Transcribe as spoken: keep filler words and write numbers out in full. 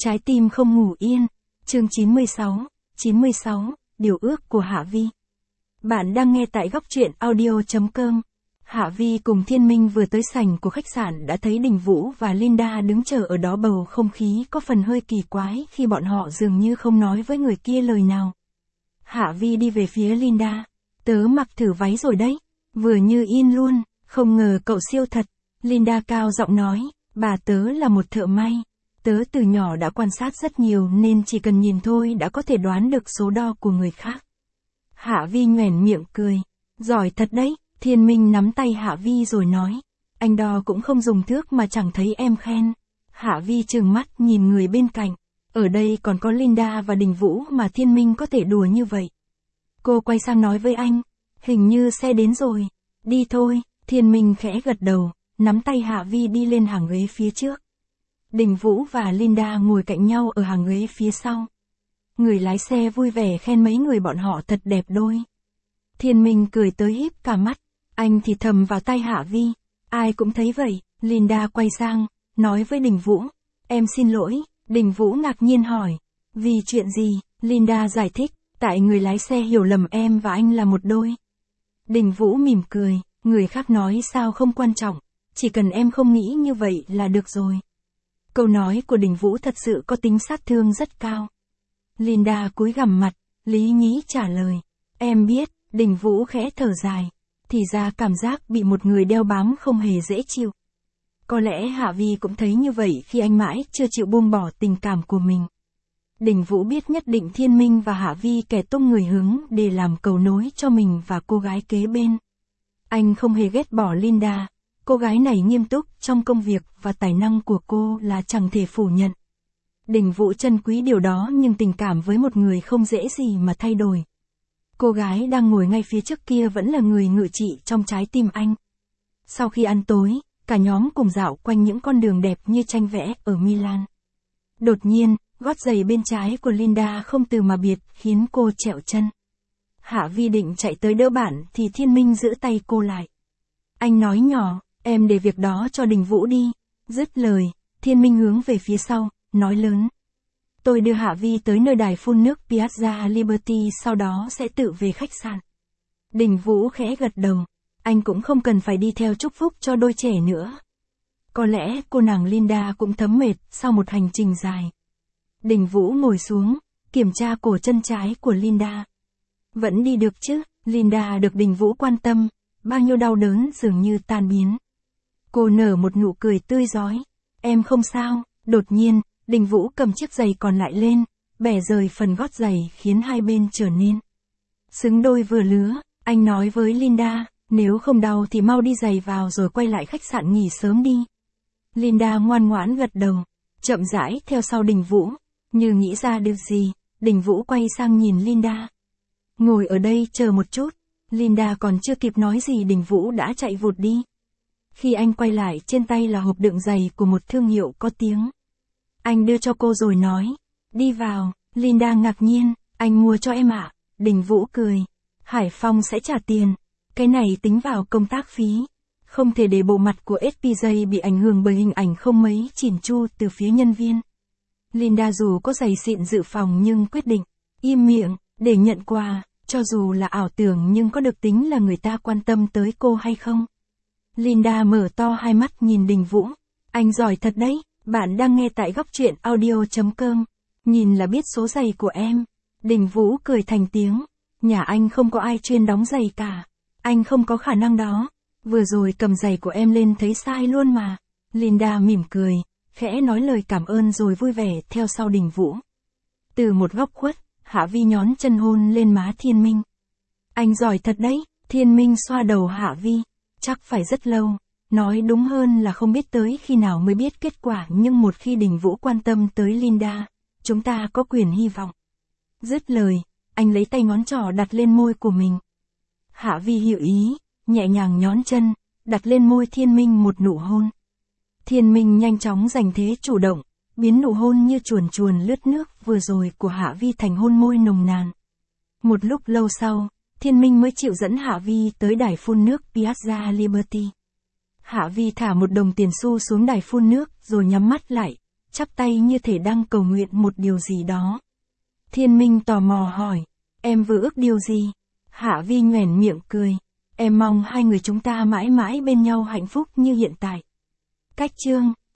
Trái tim không ngủ yên. Chương chín mươi sáu, chín mươi sáu, điều ước của Hạ Vi. Bạn đang nghe tại góc truyện audio chấm com. Hạ Vi cùng Thiên Minh vừa tới sảnh của khách sạn đã thấy Đình Vũ và Linda đứng chờ ở đó, bầu không khí có phần hơi kỳ quái khi bọn họ dường như không nói với người kia lời nào. Hạ Vi đi về phía Linda. Tớ mặc thử váy rồi đấy. Vừa như in luôn, không ngờ cậu siêu thật. Linda cao giọng nói, bà tớ là một thợ may. Tớ từ nhỏ đã quan sát rất nhiều nên chỉ cần nhìn thôi đã có thể đoán được số đo của người khác. Hạ Vi nhoẻn miệng cười. Giỏi thật đấy. Thiên Minh nắm tay Hạ Vi rồi nói. Anh đo cũng không dùng thước mà chẳng thấy em khen. Hạ Vi trừng mắt nhìn người bên cạnh. Ở đây còn có Linda và Đình Vũ mà Thiên Minh có thể đùa như vậy. Cô quay sang nói với anh. Hình như xe đến rồi. Đi thôi. Thiên Minh khẽ gật đầu, nắm tay Hạ Vi đi lên hàng ghế phía trước. Đình Vũ và Linda ngồi cạnh nhau ở hàng ghế phía sau. Người lái xe vui vẻ khen mấy người bọn họ thật đẹp đôi. Thiên Minh cười tới híp cả mắt. Anh thì thầm vào tai Hạ Vi. Ai cũng thấy vậy. Linda quay sang, nói với Đình Vũ. Em xin lỗi. Đình Vũ ngạc nhiên hỏi. Vì chuyện gì? Linda giải thích. Tại người lái xe hiểu lầm em và anh là một đôi. Đình Vũ mỉm cười. Người khác nói sao không quan trọng. Chỉ cần em không nghĩ như vậy là được rồi. Câu nói của Đình Vũ thật sự có tính sát thương rất cao. Linda cúi gằm mặt, lý nhí trả lời. Em biết. Đình Vũ khẽ thở dài. Thì ra cảm giác bị một người đeo bám không hề dễ chịu. Có lẽ Hạ Vi cũng thấy như vậy khi anh mãi chưa chịu buông bỏ tình cảm của mình. Đình Vũ biết nhất định Thiên Minh và Hạ Vi kẻ tung người hứng để làm cầu nối cho mình và cô gái kế bên. Anh không hề ghét bỏ Linda. Cô gái này nghiêm túc trong công việc và tài năng của cô là chẳng thể phủ nhận. Đình Vũ trân quý điều đó, nhưng tình cảm với một người không dễ gì mà thay đổi. Cô gái đang ngồi ngay phía trước kia vẫn là người ngự trị trong trái tim anh. Sau khi ăn tối, cả nhóm cùng dạo quanh những con đường đẹp như tranh vẽ ở Milan. Đột nhiên, gót giày bên trái của Linda không từ mà biệt khiến cô trẹo chân. Hạ Vi định chạy tới đỡ bạn thì Thiên Minh giữ tay cô lại. Anh nói nhỏ, em để việc đó cho Đình Vũ đi. Dứt lời, Thiên Minh hướng về phía sau, nói lớn. Tôi đưa Hạ Vi tới nơi đài phun nước Piazza Liberty, sau đó sẽ tự về khách sạn. Đình Vũ khẽ gật đầu. Anh cũng không cần phải đi theo chúc phúc cho đôi trẻ nữa. Có lẽ cô nàng Linda cũng thấm mệt sau một hành trình dài. Đình Vũ ngồi xuống, kiểm tra cổ chân trái của Linda. Vẫn đi được chứ? Linda được Đình Vũ quan tâm, bao nhiêu đau đớn dường như tan biến. Cô nở một nụ cười tươi rói. Em không sao. Đột nhiên, Đình Vũ cầm chiếc giày còn lại lên, bẻ rời phần gót giày khiến hai bên trở nên xứng đôi vừa lứa. Anh nói với Linda, nếu không đau thì mau đi giày vào rồi quay lại khách sạn nghỉ sớm đi. Linda ngoan ngoãn gật đầu, chậm rãi theo sau Đình Vũ. Như nghĩ ra điều gì, Đình Vũ quay sang nhìn Linda. Ngồi ở đây chờ một chút. Linda còn chưa kịp nói gì Đình Vũ đã chạy vụt đi. Khi anh quay lại, trên tay là hộp đựng giày của một thương hiệu có tiếng. Anh đưa cho cô rồi nói, đi vào. Linda ngạc nhiên, anh mua cho em ạ. À? Đình Vũ cười, Hải Phong sẽ trả tiền. Cái này tính vào công tác phí. Không thể để bộ mặt của ét pê gi bị ảnh hưởng bởi hình ảnh không mấy chỉn chu từ phía nhân viên. Linda dù có giày xịn dự phòng nhưng quyết định im miệng để nhận quà, cho dù là ảo tưởng nhưng có được tính là người ta quan tâm tới cô hay không. Linda mở to hai mắt nhìn Đình Vũ. Anh giỏi thật đấy. Bạn đang nghe tại góc truyện audio chấm com. Nhìn là biết số giày của em. Đình Vũ cười thành tiếng. Nhà anh không có ai chuyên đóng giày cả. Anh không có khả năng đó. Vừa rồi cầm giày của em lên thấy sai luôn mà. Linda mỉm cười, khẽ nói lời cảm ơn rồi vui vẻ theo sau Đình Vũ. Từ một góc khuất, Hạ Vi nhón chân hôn lên má Thiên Minh. Anh giỏi thật đấy. Thiên Minh xoa đầu Hạ Vi. Chắc phải rất lâu. Nói đúng hơn là không biết tới khi nào mới biết kết quả, nhưng một khi Đình Vũ quan tâm tới Linda, chúng ta có quyền hy vọng. Dứt lời, anh lấy tay ngón trỏ đặt lên môi của mình. Hạ Vi hiểu ý, nhẹ nhàng nhón chân, đặt lên môi Thiên Minh một nụ hôn. Thiên Minh nhanh chóng giành thế chủ động, biến nụ hôn như chuồn chuồn lướt nước vừa rồi của Hạ Vi thành hôn môi nồng nàn. Một lúc lâu sau, Thiên Minh mới chịu dẫn Hạ Vi tới đài phun nước Piazza Liberty. Hạ Vi thả một đồng tiền xu xuống đài phun nước rồi nhắm mắt lại, chắp tay như thể đang cầu nguyện một điều gì đó. Thiên Minh tò mò hỏi, em vừa ước điều gì? Hạ Vi nhoẻn miệng cười, em mong hai người chúng ta mãi mãi bên nhau hạnh phúc như hiện tại. Cách chương